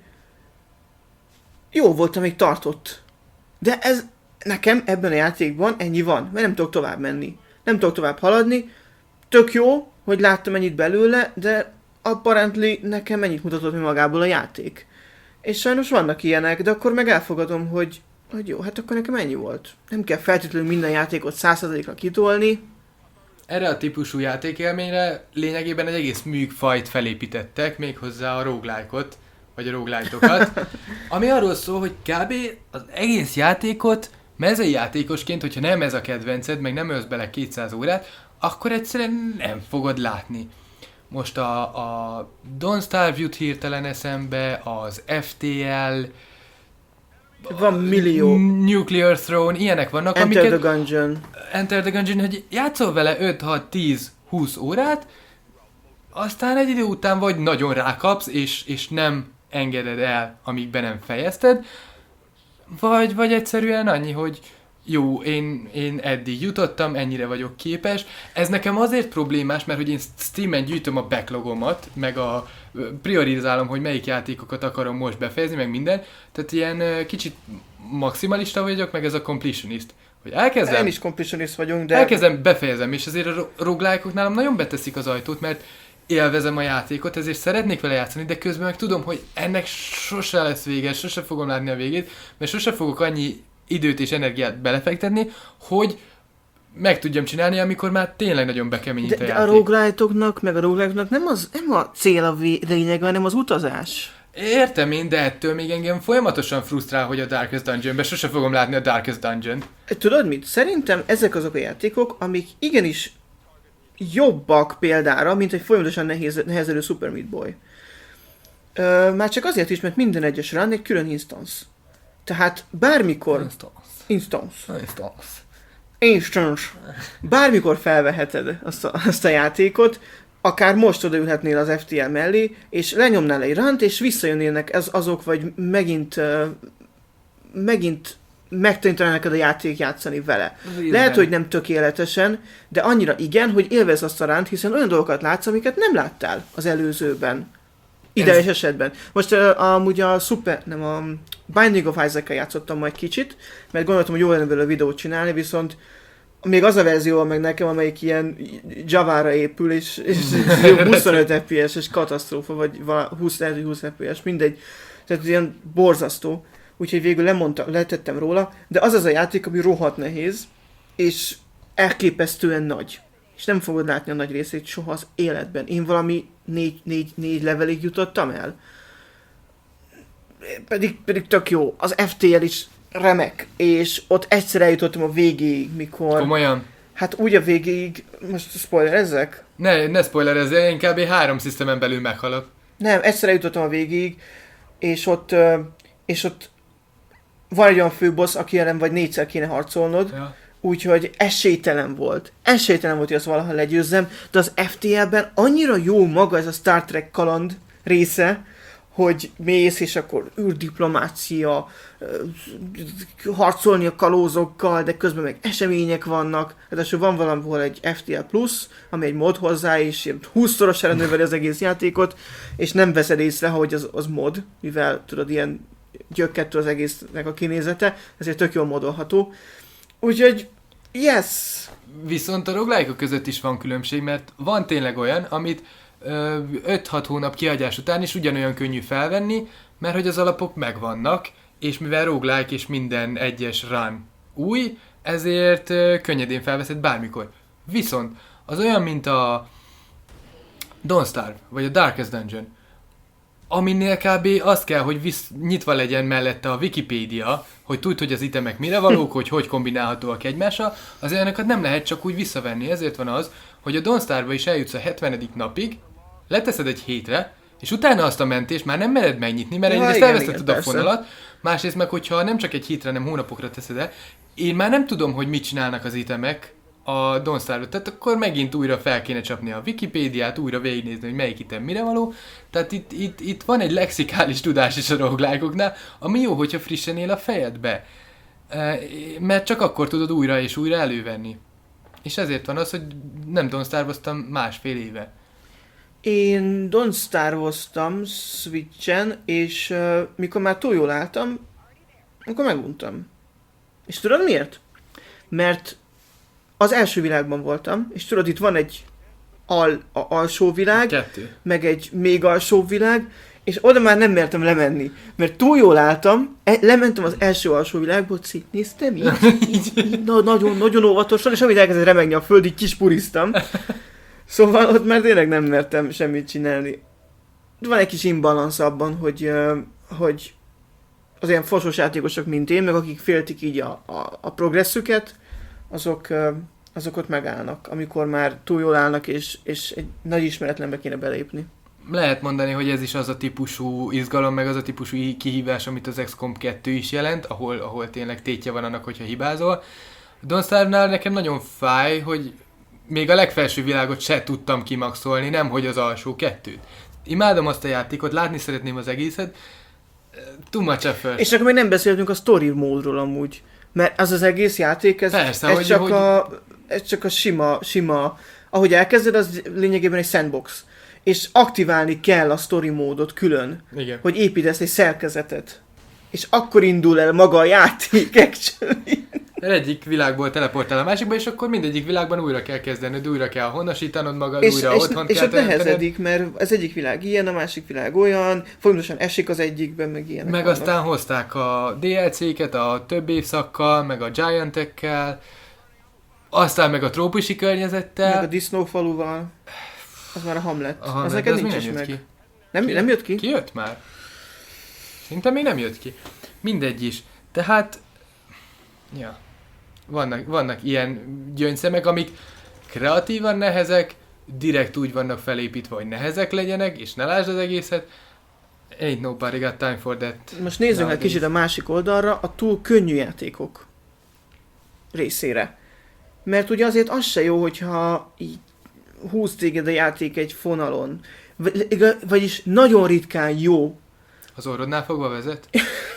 Speaker 1: jó volt, amíg tartott. De ez nekem ebben a játékban ennyi van, mert nem tudok tovább menni. Nem tudok tovább haladni. Tök jó, hogy láttam ennyit belőle, de apparently nekem ennyit mutatott mi magából a játék. És sajnos vannak ilyenek, de akkor meg elfogadom, hogy, hogy jó, hát akkor nekem ennyi volt. Nem kell feltétlenül minden játékot száz százalékra kitolni.
Speaker 2: Erre a típusú játékélményre lényegében egy egész műfajt felépítettek, méghozzá a roguelike-ot, vagy a roguelite-okat, ami arról szól, hogy kb. Az egész játékot mezei játékosként, hogyha nem ez a kedvenced, meg nem ölsz bele kétszáz órát, akkor egyszerűen nem fogod látni. Most a, a Don't Starve jut hirtelen eszembe, az ef té el,
Speaker 1: van millió.
Speaker 2: Nuclear Throne, ilyenek vannak,
Speaker 1: Enter
Speaker 2: amiket...
Speaker 1: the Gungeon.
Speaker 2: Enter the Gungeon, hogy játszol vele öt, hat, tíz, húsz órát, aztán egy idő után vagy nagyon rákapsz, és, és nem engeded el, amíg be nem fejezted, vagy, vagy egyszerűen annyi, hogy jó, én, én eddig jutottam, ennyire vagyok képes. Ez nekem azért problémás, mert hogy én Steamen gyűjtöm a backlogomat, meg a priorizálom, hogy melyik játékokat akarom most befejezni, meg minden. Tehát ilyen kicsit maximalista vagyok, meg ez a completionist. Hogy elkezdem...
Speaker 1: Én is completionist vagyok, de...
Speaker 2: Elkezdem, befejezem, és azért a roguelike-ok nálam nagyon beteszik az ajtót, mert élvezem a játékot, ezért szeretnék vele játszani, de közben meg tudom, hogy ennek sose lesz vége, sose fogom látni a végét, mert sose fogok annyi időt és energiát belefektetni, hogy meg tudjam csinálni, amikor már tényleg nagyon bekeményít
Speaker 1: de,
Speaker 2: a
Speaker 1: de
Speaker 2: játék.
Speaker 1: a roguelite-oknak, meg a roguelike-nak nem, az, nem a cél a lényeg, hanem az utazás.
Speaker 2: Értem én, de ettől még engem folyamatosan frusztrál, hogy a Darkest Dungeonben sose fogom látni a Darkest Dungeon.
Speaker 1: Tudod mit? Szerintem ezek azok a játékok, amik igenis jobbak példára, mint egy folyamatosan nehéz, nehezelő Super Meat Boy. Ö, már csak azért is, mert minden egyes run egy külön instance. Tehát bármikor...
Speaker 2: Instance.
Speaker 1: Instance.
Speaker 2: Instance.
Speaker 1: Instance. Bármikor felveheted azt a, azt a játékot, akár most odaülhetnél az ef té el mellé, és lenyomnál egy runt, és visszajönnének ez azok, vagy megint uh, megint megtanítaná neked a játék játszani vele.
Speaker 2: Vízben.
Speaker 1: Lehet, hogy nem tökéletesen, de annyira igen, hogy élvez azt a runt, hiszen olyan dolgokat látsz, amiket nem láttál az előzőben. Ideális ez... esetben. Most uh, amúgy a Super, nem a Binding of Isaac-kel játszottam majd kicsit, mert gondoltam, hogy jó lenne belőle videót csinálni, viszont még az a verzió van meg nekem, amelyik ilyen Java-ra épül, és, és huszonöt ef pé es, és katasztrófa, vagy húsz, húsz ef pé es, mindegy. Tehát ilyen borzasztó. Úgyhogy végül lemondta, letettem róla, de az az a játék, ami rohadt nehéz, és elképesztően nagy. És nem fogod látni a nagy részét soha az életben. Én valami négy, négy, négy levelig jutottam el. Pedig, pedig tök jó. Az ef té el is remek, és ott egyszer eljutottam a végéig, mikor...
Speaker 2: Komolyan?
Speaker 1: Hát úgy a végéig... Most spoilerezzek?
Speaker 2: Ne, ne spoilerezzél, én kb. három szisztemen belül meghalok.
Speaker 1: Nem, egyszer eljutottam a végéig, és ott... És ott van egy olyan főbossz, aki ellen vagy négyszer kéne harcolnod,
Speaker 2: Ja.
Speaker 1: úgyhogy esélytelen volt. Esélytelen volt, hogy azt valaha legyőzzem, de az ef té el-ben annyira jó maga ez a Star Trek kaland része, hogy mész, és akkor űrdiplomácia, harcolni a kalózokkal, de közben meg események vannak. Ráadásul van valahol egy ef té el plusz, ami egy mod hozzá, és húszszorosára növeli az egész játékot, és nem veszed észre, hogy az, az mod, mivel tudod, ilyen gyökkettő az egésznek a kinézete, ezért tök jól modolható. Úgyhogy, yes!
Speaker 2: Viszont a roguelike-ok között is van különbség, mert van tényleg olyan, amit öt-hat hónap kihagyás után is ugyanolyan könnyű felvenni, mert hogy az alapok megvannak, és mivel roguelike és minden egyes run új, ezért ö, könnyedén felveszed bármikor. Viszont az olyan, mint a Don't Starve, vagy a Darkest Dungeon, aminél kb. Azt kell, hogy visz, nyitva legyen mellette a Wikipédia, hogy tudd, hogy az itemek mire valók, hogy hogy kombinálhatóak egymással, az olyanokat nem lehet csak úgy visszavenni. Ezért van az, hogy a Don't Starve-ba is eljutsz a hetvenedik napig, leteszed egy hétre, és utána azt a mentést már nem mered megnyitni, mert
Speaker 1: Ja,
Speaker 2: egyrészt
Speaker 1: igen,
Speaker 2: elvesztetted
Speaker 1: igen,
Speaker 2: a
Speaker 1: persze.
Speaker 2: fonalat, másrészt meg, hogyha nem csak egy hétre, hanem hónapokra teszed el, én már nem tudom, hogy mit csinálnak az itemek a Don't Starve-ot, tehát akkor megint újra fel kéne csapni a Wikipédiát, újra végignézni, hogy melyik item mire való, tehát itt, itt, itt van egy lexikális tudás is a roguelike-oknál, ami jó, hogyha frissen él a fejedbe, e, mert csak akkor tudod újra és újra elővenni. És ezért van az, hogy nem Don't Starve-oztam másfél éve.
Speaker 1: Én Don't Starve-oztam Switchen, és uh, mikor már túl jól álltam, akkor meguntam. És tudod miért? Mert az első világban voltam, és tudod, itt van egy al, a, alsó világ,
Speaker 2: Kettő.
Speaker 1: meg egy még alsó világ, és oda már nem mertem lemenni, mert túl jól álltam, e, lementem az első alsó világból, szétnéztem így, így, így na, nagyon, nagyon óvatosan, és amit elkezdett remegni a föld, így kispuriztam. Szóval ott már tényleg nem mertem semmit csinálni. Van egy kis imbalansz abban, hogy, uh, hogy az ilyen fosós játékosok, mint én, meg akik féltik így a, a, a progresszüket, azok, uh, azok ott megállnak, amikor már túl jól állnak, és, és egy nagy ismeretlenbe kéne belépni.
Speaker 2: Lehet mondani, hogy ez is az a típusú izgalom, meg az a típusú kihívás, amit az iksz kom kettő is jelent, ahol, ahol tényleg tétje van annak, hogyha hibázol. Don't Starve-nál nekem nagyon fáj, hogy még a legfelső világot se tudtam kimaxolni, nemhogy az alsó kettőt. Imádom azt a játékot, látni szeretném az egészet. Too much effort.
Speaker 1: És akkor még nem beszéltünk a story módról amúgy. Mert az az egész játék, ez,
Speaker 2: Persze,
Speaker 1: ez,
Speaker 2: hogy-
Speaker 1: csak,
Speaker 2: hogy-
Speaker 1: A, ez csak a sima, sima, ahogy elkezded, az lényegében egy sandbox. És aktiválni kell a story módot külön,
Speaker 2: Igen.
Speaker 1: hogy építesz egy szerkezetet. És akkor indul el maga a játék, actually.
Speaker 2: Mert egyik világból teleportál a másikba, és akkor mindegyik világban újra kell kezdened, újra kell honosítanod magad,
Speaker 1: És,
Speaker 2: újra
Speaker 1: és,
Speaker 2: otthon
Speaker 1: és
Speaker 2: kell
Speaker 1: ott
Speaker 2: teremtened.
Speaker 1: nehezedik, mert az egyik világ ilyen, a másik világ olyan, folyamatosan esik az egyikben, meg ilyenek
Speaker 2: Meg
Speaker 1: vannak.
Speaker 2: aztán hozták a dé el cé-ket a több évszakkal, meg a Giantekkel, aztán meg a trópusi környezettel.
Speaker 1: Meg a disznófaluval. Az már a Hamlet.
Speaker 2: Aha,
Speaker 1: az
Speaker 2: de
Speaker 1: neked
Speaker 2: az
Speaker 1: nincs
Speaker 2: mi
Speaker 1: is
Speaker 2: nem jött
Speaker 1: meg.
Speaker 2: ki?
Speaker 1: Nem,
Speaker 2: Ki?
Speaker 1: nem jött ki?
Speaker 2: Ki jött már? Szerintem még nem jött ki. Mindegy is. Tehát, ja, vannak, vannak ilyen gyöngyszemek, amik kreatívan nehezek, direkt úgy vannak felépítve, hogy nehezek legyenek, és ne lásd az egészet. Ain't nobody got time for that.
Speaker 1: Most nézzünk egy kicsit a másik oldalra, a túl könnyű játékok részére. Mert ugye azért az se jó, hogyha így húz téged a játék egy fonalon. V- vagyis nagyon ritkán jó.
Speaker 2: Az orrodnál fogva vezet?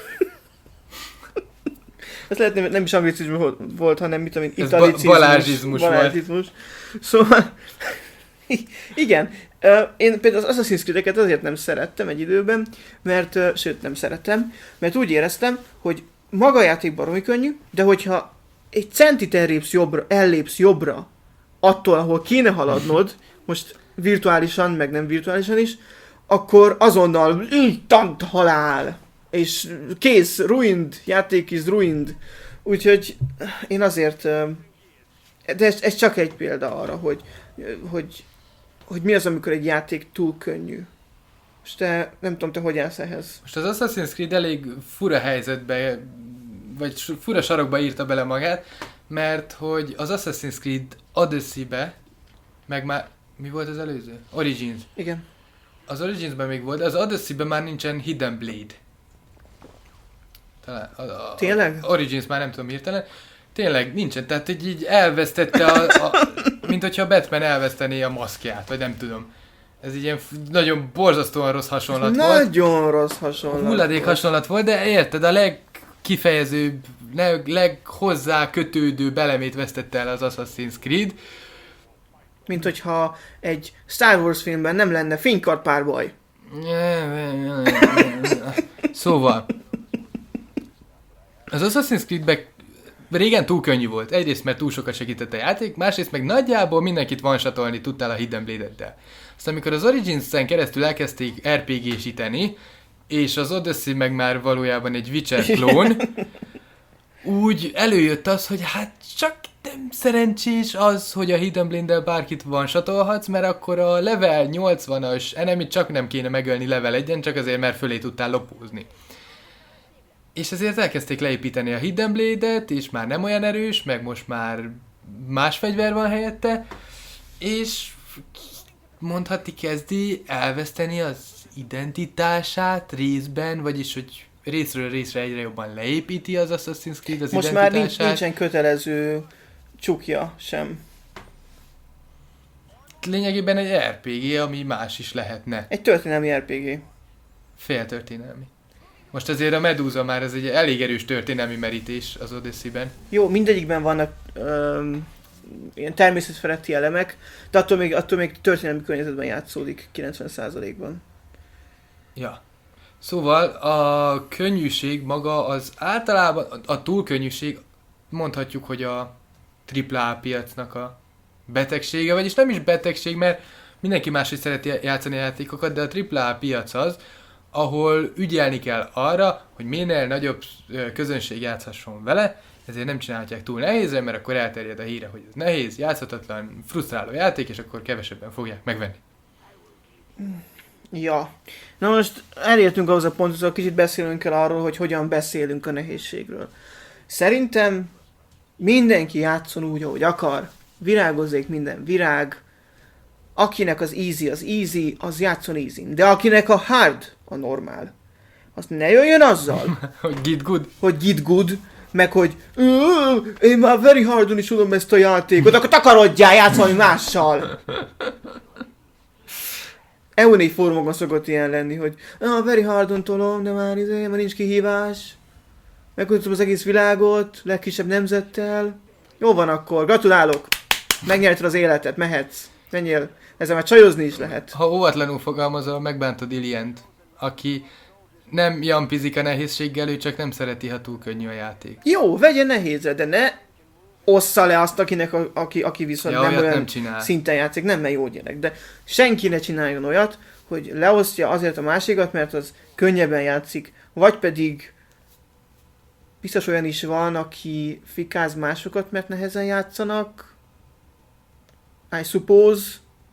Speaker 1: Ez lehet nem, nem is anglicizmus volt, hanem mit tudom én,
Speaker 2: Ez
Speaker 1: italicizmus.
Speaker 2: ba- balázsizmus
Speaker 1: balázsizmus. Szóval, igen. Én például az Assassin's Creed-eket azért nem szerettem egy időben, mert, sőt nem szeretem, mert úgy éreztem, hogy maga a játék baromi könnyű, de hogyha egy centit ellépsz jobbra, ellépsz jobbra attól, ahol kéne haladnod, most virtuálisan, meg nem virtuálisan is, akkor azonnal így tant halál, és kész, ruined, játék is ruined. Úgyhogy én azért, de ez, ez csak egy példa arra, hogy, hogy, hogy mi az, amikor egy játék túl könnyű. És te, nem tudom, te hogy állsz ehhez?
Speaker 2: Most az Assassin's Creed elég fura helyzetbe, vagy fura sarokba írta bele magát, mert hogy az Assassin's Creed Odyssey-be, meg már, mi volt az előző? Origins.
Speaker 1: Igen.
Speaker 2: Az Origins-ben még volt, de az Odyssey-ben már nincsen Hidden Blade. Talán, a, a,
Speaker 1: Tényleg?
Speaker 2: Origins már nem tudom hirtelen. Tényleg nincsen, tehát így, így elvesztette a, a mint hogyha Batman elvesztené a maszkját, vagy nem tudom. Ez így ilyen nagyon borzasztóan rossz hasonlat
Speaker 1: Nagyon
Speaker 2: volt.
Speaker 1: Nagyon rossz hasonlat.
Speaker 2: Hulladék
Speaker 1: volt.
Speaker 2: hasonlat volt, de érted, a legkifejezőbb, leg, leghozzá kötődő belemét vesztette el az Assassin's Creed.
Speaker 1: Mint hogyha egy Star Wars filmben nem lenne fénykartpárbaj.
Speaker 2: Szóval, az Assassin's Creed-ben régen túl könnyű volt. Egyrészt, mert túl sokat segített a játék, másrészt meg nagyjából mindenkit one-shotolni tudtál a Hidden Blade-eddel. Aztán amikor az Origins-en keresztül elkezdték er pé gésíteni, és az Odyssey meg már valójában egy Witcher klón, úgy előjött az, hogy hát csak nem szerencsés az, hogy a Hidden Blade-del bárkit one-shotolhatsz, mert akkor a level nyolcvanas enemy csak nem kéne megölni level egyen, csak azért, mert fölé tudtál lopózni. És ezért elkezdték leépíteni a Hidden Blade-et, és már nem olyan erős, meg most már más fegyver van helyette, és mondhatni kezdi elveszteni az identitását részben, vagyis hogy részről részre egyre jobban leépíti az Assassin's Creed az
Speaker 1: most
Speaker 2: identitását.
Speaker 1: már nincs, nincsen kötelező csukja sem.
Speaker 2: Lényegében egy er pé gé, ami más is lehetne.
Speaker 1: Egy történelmi er pé gé.
Speaker 2: Féltörténelmi. Most azért a Medusa már ez egy elég erős történelmi merítés az Odyssey-ben.
Speaker 1: Jó, mindegyikben vannak öm, ilyen természetfeletti elemek, de attól még, attól még történelmi környezetben játszódik kilencven százalékban.
Speaker 2: Ja. Szóval a könnyűség maga az általában, a, a túlkönnyűség mondhatjuk, hogy a tripla á piacnak a betegsége, vagyis nem is betegség, mert mindenki más is szereti játszani a játékokat, de a tripla á piac az, ahol ügyelni kell arra, hogy minél nagyobb közönség játszhasson vele, ezért nem csinálhatják túl nehézre, mert akkor elterjed a híre, hogy ez nehéz, játszhatatlan, frusztráló játék, és akkor kevesebben fogják megvenni.
Speaker 1: Ja. Na most elértünk ahhoz a pontot, hogy kicsit beszélünk kell arról, hogy hogyan beszélünk a nehézségről. Szerintem mindenki játszon úgy, ahogy akar, virágozzék minden virág, akinek az easy az easy, az játszon easy. De akinek a hard a normál, azt ne jöjjön azzal,
Speaker 2: Hogy get good.
Speaker 1: hogy get good, meg hogy én már very hardon is tudom ezt a játékot, akkor takarodjál, játsz valami mással. é u négy fórumokon szokott ilyen lenni, hogy ah, very hardon tolom, de már izé, már nincs kihívás. Megkutatom az egész világot, legkisebb nemzettel. Jó van akkor, gratulálok! Megnyerted az életet, mehetsz. Menjél, ezzel már csajozni is lehet.
Speaker 2: Ha óvatlanul fogalmazol, megbántod Ilient, aki nem jampizik a nehézséggel, ő csak nem szereti, ha túl könnyű a játék.
Speaker 1: Jó, vegyen nehézre, de ne ossza le azt, akinek, a, aki, aki viszont
Speaker 2: Ja,
Speaker 1: nem olyan
Speaker 2: nem csinál.
Speaker 1: szinten játszik, nem mert jó gyerek. De senki ne csináljon olyat, hogy leosztja azért a másikat, mert az könnyebben játszik, vagy pedig biztos olyan is van, aki fikáz másokat, mert nehezen játszanak. I suppose.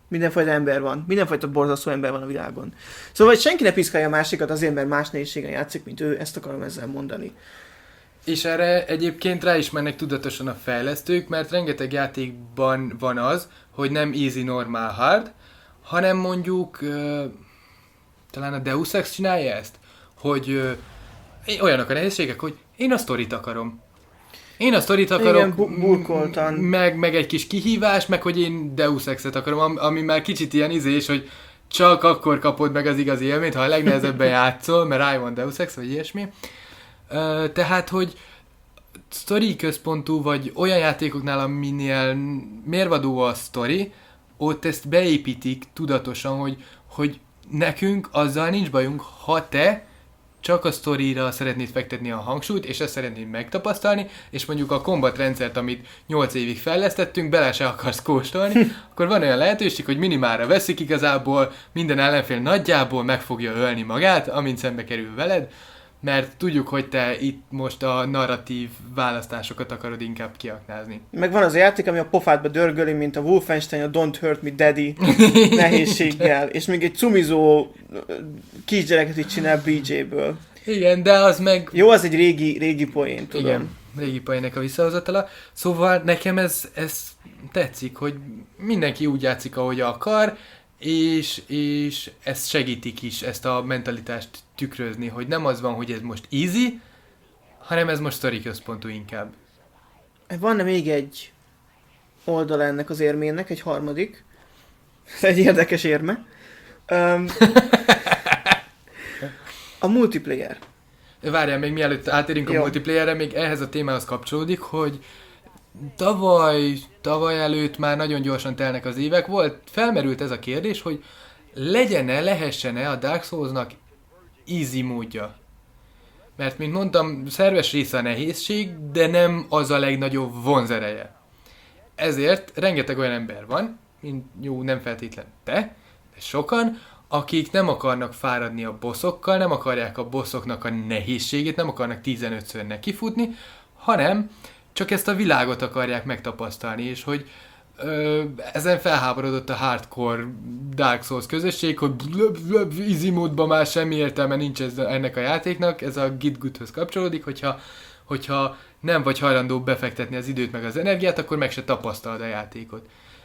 Speaker 1: Mindenfajta ember van. Mindenfajta borzasztó ember van a világon. Szóval, hogy senki ne piszkálja a másikat azért, mert más nehézségen játszik, mint ő, ezt akarom ezzel mondani.
Speaker 2: És erre egyébként rá is mennek tudatosan a fejlesztők, mert rengeteg játékban van az, hogy nem easy, normal, hard, hanem mondjuk uh, talán a Deus Ex csinálja ezt, hogy uh, olyanok a nehézségek, hogy én a sztorit akarom. Én a sztorit akarok,
Speaker 1: igen, bu- burkoltan.
Speaker 2: Meg, meg egy kis kihívás, meg hogy én Deus Ex-et akarom, ami már kicsit ilyen izés, hogy csak akkor kapod meg az igazi élményt, ha a legnehezebben játszol, mert I want Deus Ex, vagy ilyesmi. Uh, tehát, hogy sztori központú, vagy olyan játékoknál, aminél mérvadó a sztori, ott ezt beépítik tudatosan, hogy, hogy nekünk azzal nincs bajunk, ha te csak a sztorira szeretnéd fektetni a hangsúlyt, és ezt szeretnéd megtapasztalni, és mondjuk a combat rendszert, amit nyolc évig fejlesztettünk, bele se akarsz kóstolni, akkor van olyan lehetőség, hogy minimálra veszik igazából, minden ellenfél nagyjából meg fogja ölni magát, amint szembe kerül veled, mert tudjuk, hogy te itt most a narratív választásokat akarod inkább kiaknázni.
Speaker 1: Meg van az a játék, ami a pofádba dörgöli, mint a Wolfenstein, a Don't Hurt Me Daddy nehézséggel, és még egy cumizó kisgyereket itt csinál bé jé-ből.
Speaker 2: Igen, de az meg...
Speaker 1: Jó, az egy régi, régi poén, tudom.
Speaker 2: Igen, régi poénnek a visszahozatala. Szóval nekem ez, ez tetszik, hogy mindenki úgy játszik, ahogy akar, és, és ezt segítik is, ezt a mentalitást tükrözni, hogy nem az van, hogy ez most easy, hanem ez most sztori központú inkább.
Speaker 1: Van még egy oldala ennek az érmének, egy harmadik. Egy érdekes érme. Um, a multiplayer.
Speaker 2: Várjál, még mielőtt átérünk
Speaker 1: Jó.
Speaker 2: a multiplayerre, még ehhez a témához kapcsolódik, hogy tavaly, tavaly előtt már nagyon gyorsan telnek az évek, volt, felmerült ez a kérdés, hogy legyen-e, lehessen-e a Dark Souls-nak easy módja. Mert, mint mondtam, szerves része a nehézség, de nem az a legnagyobb vonzereje. Ezért rengeteg olyan ember van, mint jó, nem feltétlen te, de sokan, akik nem akarnak fáradni a bossokkal, nem akarják a bossoknak a nehézségét, nem akarnak tizenötször nekifutni, hanem csak ezt a világot akarják megtapasztalni, és hogy ö, ezen felháborodott a hardcore Dark Souls közösség, hogy blöb, blöb, easy módban már semmi értelme nincs ez, ennek a játéknak, ez a Git Good-höz kapcsolódik, hogyha, hogyha nem vagy hajlandó befektetni az időt meg az energiát, akkor meg se tapasztalod a játékot.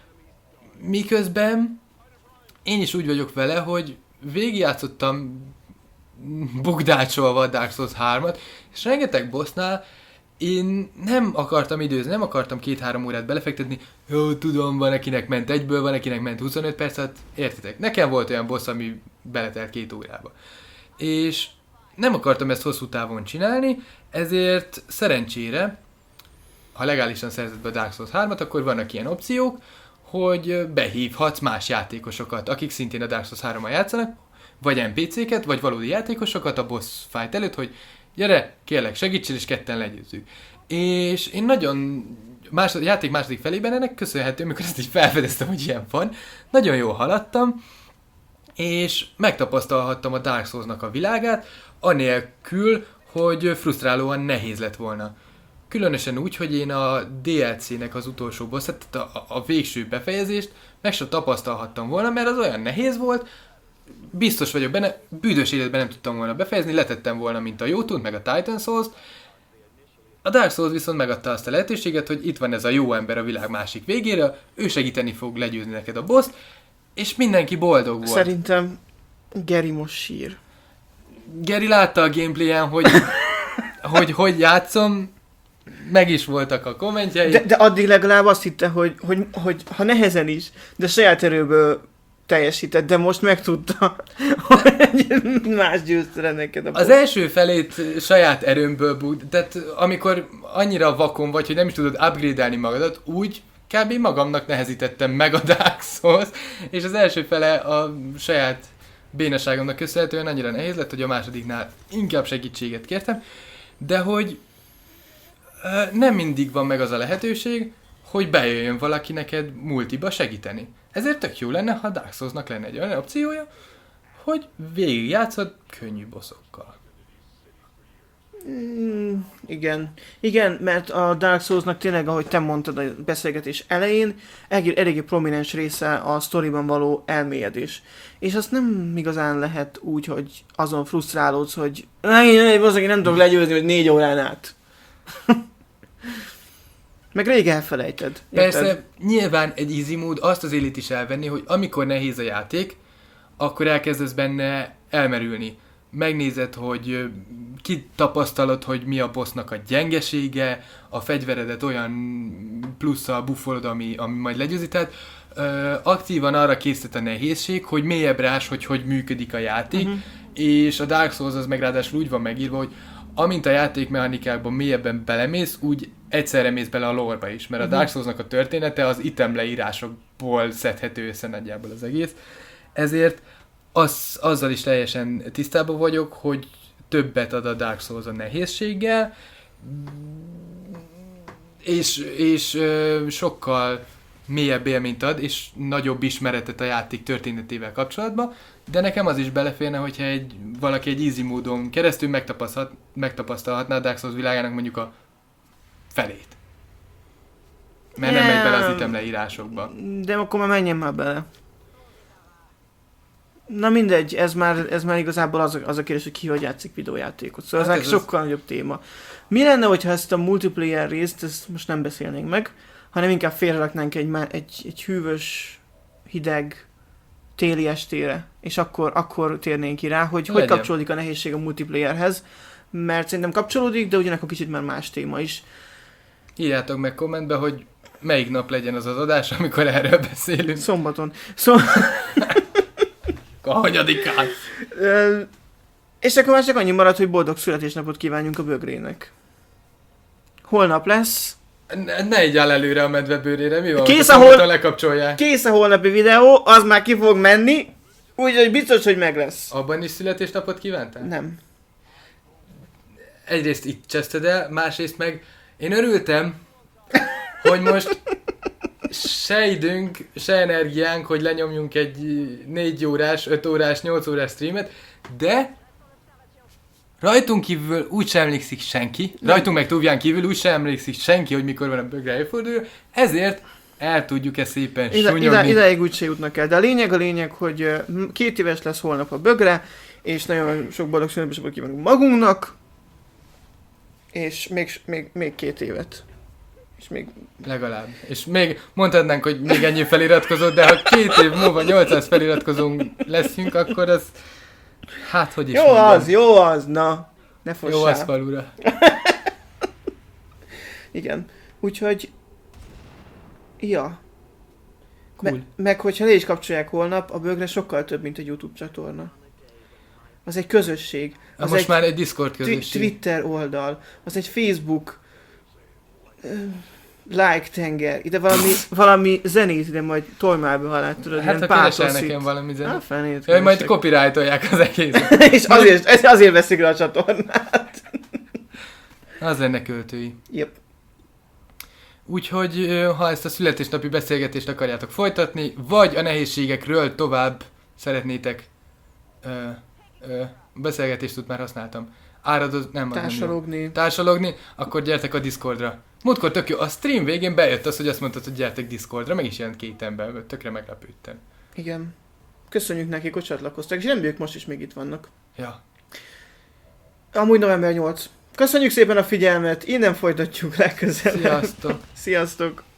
Speaker 2: Miközben én is úgy vagyok vele, hogy végigjátszottam bukdácsolva a Dark Souls hármat, és rengeteg bossnál én nem akartam időzni, nem akartam két-három órát belefektetni, jó, tudom, van akinek ment egyből, van akinek ment huszonöt percet, értitek? Nekem volt olyan boss, ami beletelt két órába. És nem akartam ezt hosszú távon csinálni, ezért szerencsére, ha legálisan szerzett be a Dark Souls hármat, akkor vannak ilyen opciók, hogy behívhatsz más játékosokat, akik szintén a Dark Souls hárommal játszanak, vagy en pé cé-ket, vagy valódi játékosokat a boss fight előtt, hogy gyere, kérlek, segítsél, és ketten legyőzzük. És én nagyon, másod, játék második felében ennek köszönhető, amikor ezt így felfedeztem, hogy ilyen van, nagyon jól haladtam, és megtapasztalhattam a Dark Souls-nak a világát, anélkül, hogy frusztrálóan nehéz lett volna. Különösen úgy, hogy én a dé el cé-nek az utolsó bosszát, tehát a, a végső befejezést meg sem tapasztalhattam volna, mert az olyan nehéz volt, biztos vagyok benne, büdös életben nem tudtam volna befejezni, letettem volna, mint a Jotun, meg a Titan Souls-t. A Dark Souls viszont megadta azt a lehetőséget, hogy itt van ez a jó ember a világ másik végére, ő segíteni fog legyőzni neked a boss-t, és mindenki boldog volt.
Speaker 1: Szerintem Geri most sír.
Speaker 2: Geri látta a gameplayen, hogy hogy, hogy játszom, meg is voltak a kommentjei.
Speaker 1: De, de addig legalább azt hitte, hogy, hogy, hogy ha nehezen is, de saját erőből teljesített, de most megtudta, hogy más győzte neked a boss.
Speaker 2: Az első felét saját erőmből bújt, tehát amikor annyira vakon vagy, hogy nem is tudod upgrade-elni magadat, úgy kb. Magamnak nehezítettem meg a Dark Souls, és az első fele a saját bénaságomnak köszönhetően annyira nehéz lett, hogy a másodiknál inkább segítséget kértem, de hogy nem mindig van meg az a lehetőség, hogy bejöjjön valaki neked multiba segíteni. Ezért tök jó lenne, ha Dark Souls-nak lenne egy olyan opciója, hogy végigjátszod könnyű bossokkal.
Speaker 1: Mm, igen. Igen, mert a Dark Souls-nak tényleg, ahogy te mondtad a beszélgetés elején, elég, eléggé prominens része a sztoriban való elmélyedés. És azt nem igazán lehet úgy, hogy azon frusztrálódsz, hogy én nem tudok legyőzni, hogy négy órán át. Meg rég elfelejted.
Speaker 2: Persze, érted? Nyilván egy easy mód azt az élit is elvenni, hogy amikor nehéz a játék, akkor elkezdesz benne elmerülni. Megnézed, hogy kitapasztalod, hogy mi a bossnak a gyengesége, a fegyveredet olyan plusszal buffolod, ami, ami majd legyőzi. Tehát ö, aktívan arra készített a nehézség, hogy mélyebbre ás, hogy hogy működik a játék, uh-huh. és a Dark Souls az meg ráadásul úgy van megírva, hogy amint a játékmechanikákban mélyebben belemész, úgy egyszerre mész bele a lore-ba is, mert uh-huh. a Dark Souls-nak a története az item leírásokból szedhető össze nagyjából az egész. Ezért az, azzal is teljesen tisztában vagyok, hogy többet ad a Dark Souls a nehézséggel, és, és ö, sokkal mélyebb élményt ad, és nagyobb ismeretet a játék történetével kapcsolatban, de nekem az is beleférne, hogyha egy, valaki egy easy módon keresztül megtapasztalhat, megtapasztalhatná a Dark Souls világának mondjuk a felét. Mert nem megy bele az item leírásokba.
Speaker 1: De akkor már menjen már bele. Na mindegy, ez már, ez már igazából az a, az a kérdés, hogy ki hogy játszik videójátékot. Szóval hát ez, ez sokkal az... nagyobb téma. Mi lenne, hogyha ezt a multiplayer részt, ezt most nem beszélnénk meg, hanem inkább félreraknánk egy, egy, egy hűvös, hideg, téli estére, és akkor, akkor térnénk ki rá, hogy Legyen. hogy kapcsolódik a nehézség a multiplayerhez, mert szerintem kapcsolódik, de ugyanakkor kicsit már más téma is.
Speaker 2: Írjátok meg kommentbe, hogy melyik nap legyen az az adás, amikor erről beszélünk.
Speaker 1: Szombaton. Szom...
Speaker 2: a hanyadikán.
Speaker 1: És akkor már csak annyi marad, hogy boldog születésnapot kívánjunk a bögrének. Holnap lesz.
Speaker 2: Ne, ne igyál előre a medvebőrére, mi van?
Speaker 1: Kész a, hol...
Speaker 2: lekapcsolják.
Speaker 1: Kész a holnapi videó, az már ki fog menni, úgyhogy biztos, hogy meg lesz.
Speaker 2: Abban is születésnapot kívántál?
Speaker 1: Nem.
Speaker 2: Egyrészt itt cseszted el, másrészt meg én örültem, hogy most se időnk, se energiánk, hogy lenyomjunk egy négy órás, öt órás, nyolc órás streamet, de rajtunk kívül úgy sem emlékszik senki, rajtunk meg Túvján kívül úgy sem emlékszik senki, hogy mikor van a bögre előforduló, ezért el tudjuk ezt szépen ide, sunyogni.
Speaker 1: Ide, ideig úgy se jutnak el, de a lényeg a lényeg, hogy két éves lesz holnap a bögre, és nagyon sok boldog születésnapot kívánunk magunknak, és még, még, még két évet. És még...
Speaker 2: Legalább. És még mondhatnánk, hogy még ennyi feliratkozót, de ha két év múlva nyolcszáz feliratkozónk leszünk, akkor az... Hát, hogy is
Speaker 1: Jó mondjam. az, jó az, na. Ne fossál.
Speaker 2: Jó az falura.
Speaker 1: Igen. Úgyhogy... Ja.
Speaker 2: Cool.
Speaker 1: Me- meg hogyha le is kapcsolják holnap, a bögre sokkal több, mint egy YouTube csatorna. Az egy közösség. Az
Speaker 2: most
Speaker 1: egy
Speaker 2: már egy Discord közösség.
Speaker 1: Twitter oldal. Az egy Facebook... like tenger, ide valami, valami zenét ide majd tolmába halát, tudod,
Speaker 2: hát
Speaker 1: ilyen
Speaker 2: ha keresel nekem valami zenét.
Speaker 1: Ah, fenét.
Speaker 2: Jaj, majd copyrightolják az egészet.
Speaker 1: És azért, azért veszik le a csatornát.
Speaker 2: Az lenne költői.
Speaker 1: Yep.
Speaker 2: Úgyhogy, ha ezt a születésnapi beszélgetést akarjátok folytatni, vagy a nehézségekről tovább szeretnétek ö, ö, beszélgetést tud már használtam. Áradoz, nem
Speaker 1: Társalogni.
Speaker 2: Nem Társalogni, akkor gyertek a Discordra. Múltkor tök jó, a stream végén bejött az, hogy azt mondtad, hogy gyertek Discordra, meg is jelent két ember, tökre meglepődtem.
Speaker 1: Igen. Köszönjük nekik, hogy csatlakoztak, és reméljük most is még itt vannak.
Speaker 2: Ja.
Speaker 1: Amúgy november nyolcadika. Köszönjük szépen a figyelmet, innen folytatjuk legközelebb.
Speaker 2: Sziasztok!
Speaker 1: Sziasztok!